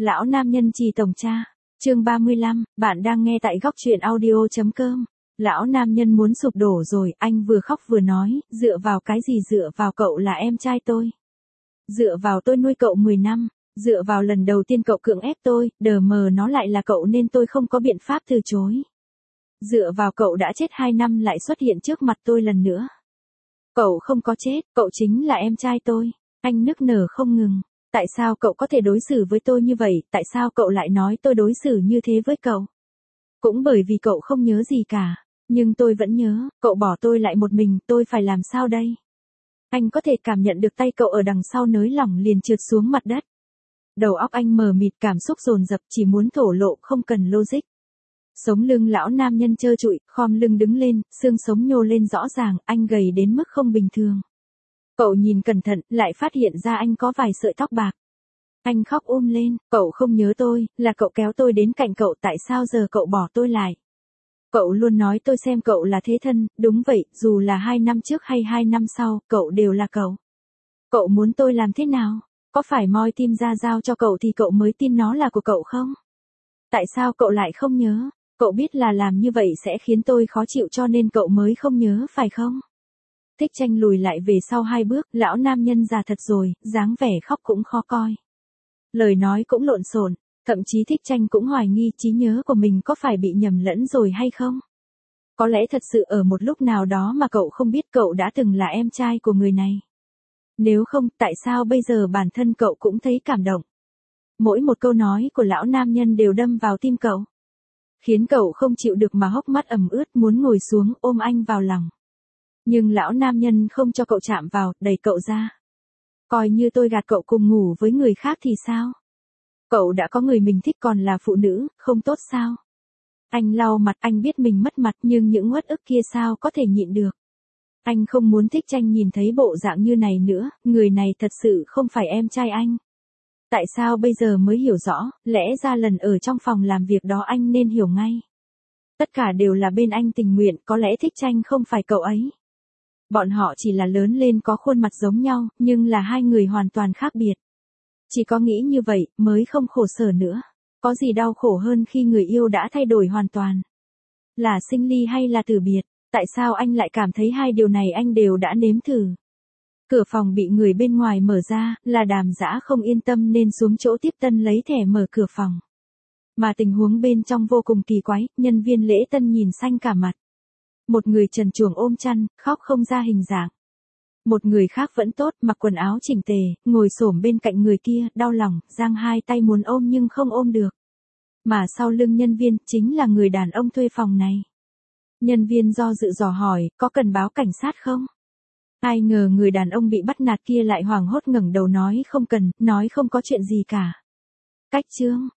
Lão nam nhân trì tổng cha, chương 35, bạn đang nghe tại góc truyện audio.com. Lão nam nhân muốn sụp đổ rồi, anh vừa khóc vừa nói, dựa vào cái gì, dựa vào cậu là em trai tôi. Dựa vào tôi nuôi cậu 10 năm, dựa vào lần đầu tiên cậu cưỡng ép tôi, đờ mờ nó lại là cậu nên tôi không có biện pháp từ chối. Dựa vào cậu đã chết 2 năm lại xuất hiện trước mặt tôi lần nữa. Cậu không có chết, cậu chính là em trai tôi. Anh nức nở không ngừng. Tại sao cậu có thể đối xử với tôi như vậy, tại sao cậu lại nói tôi đối xử như thế với cậu? Cũng bởi vì cậu không nhớ gì cả. Nhưng tôi vẫn nhớ, cậu bỏ tôi lại một mình, tôi phải làm sao đây? Anh có thể cảm nhận được tay cậu ở đằng sau nới lỏng liền trượt xuống mặt đất. Đầu óc anh mờ mịt, cảm xúc dồn dập, chỉ muốn thổ lộ, không cần logic. Sống lưng lão nam nhân trơ trụi, khom lưng đứng lên, xương sống nhô lên rõ ràng, anh gầy đến mức không bình thường. Cậu nhìn cẩn thận, lại phát hiện ra anh có vài sợi tóc bạc. Anh khóc lên, cậu không nhớ tôi, là cậu kéo tôi đến cạnh cậu, tại sao giờ cậu bỏ tôi lại? Cậu luôn nói tôi xem cậu là thế thân, đúng vậy, dù là 2 năm trước hay 2 năm sau, cậu đều là cậu. Cậu muốn tôi làm thế nào? Có phải moi tim ra giao cho cậu thì cậu mới tin nó là của cậu không? Tại sao cậu lại không nhớ? Cậu biết là làm như vậy sẽ khiến tôi khó chịu cho nên cậu mới không nhớ phải không? Thích Tranh lùi lại về sau 2 bước, lão nam nhân già thật rồi, dáng vẻ khóc cũng khó coi. Lời nói cũng lộn xộn, thậm chí Thích Tranh cũng hoài nghi trí nhớ của mình có phải bị nhầm lẫn rồi hay không? Có lẽ thật sự ở một lúc nào đó mà cậu không biết cậu đã từng là em trai của người này. Nếu không, tại sao bây giờ bản thân cậu cũng thấy cảm động? Mỗi một câu nói của lão nam nhân đều đâm vào tim cậu. Khiến cậu không chịu được mà hốc mắt ẩm ướt muốn ngồi xuống ôm anh vào lòng. Nhưng lão nam nhân không cho cậu chạm vào, đẩy cậu ra. Coi như tôi gạt cậu cùng ngủ với người khác thì sao? Cậu đã có người mình thích còn là phụ nữ, không tốt sao? Anh lau mặt, anh biết mình mất mặt nhưng những uất ức kia sao có thể nhịn được. Anh không muốn Thích Tranh nhìn thấy bộ dạng như này nữa, người này thật sự không phải em trai anh. Tại sao bây giờ mới hiểu rõ, lẽ ra lần ở trong phòng làm việc đó anh nên hiểu ngay. Tất cả đều là bên anh tình nguyện, có lẽ Thích Tranh không phải cậu ấy. Bọn họ chỉ là lớn lên có khuôn mặt giống nhau, nhưng là hai người hoàn toàn khác biệt. Chỉ có nghĩ như vậy, mới không khổ sở nữa. Có gì đau khổ hơn khi người yêu đã thay đổi hoàn toàn? Là sinh ly hay là từ biệt? Tại sao anh lại cảm thấy hai điều này anh đều đã nếm thử? Cửa phòng bị người bên ngoài mở ra, là Đàm Dã không yên tâm nên xuống chỗ tiếp tân lấy thẻ mở cửa phòng. Mà tình huống bên trong vô cùng kỳ quái, nhân viên lễ tân nhìn xanh cả mặt. Một người trần truồng ôm chăn, khóc không ra hình dạng. Một người khác vẫn tốt, mặc quần áo chỉnh tề, ngồi xổm bên cạnh người kia, đau lòng, giang hai tay muốn ôm nhưng không ôm được. Mà sau lưng nhân viên, chính là người đàn ông thuê phòng này. Nhân viên do dự dò hỏi, có cần báo cảnh sát không? Ai ngờ người đàn ông bị bắt nạt kia lại hoảng hốt ngẩng đầu nói không cần, nói không có chuyện gì cả. Cách chương,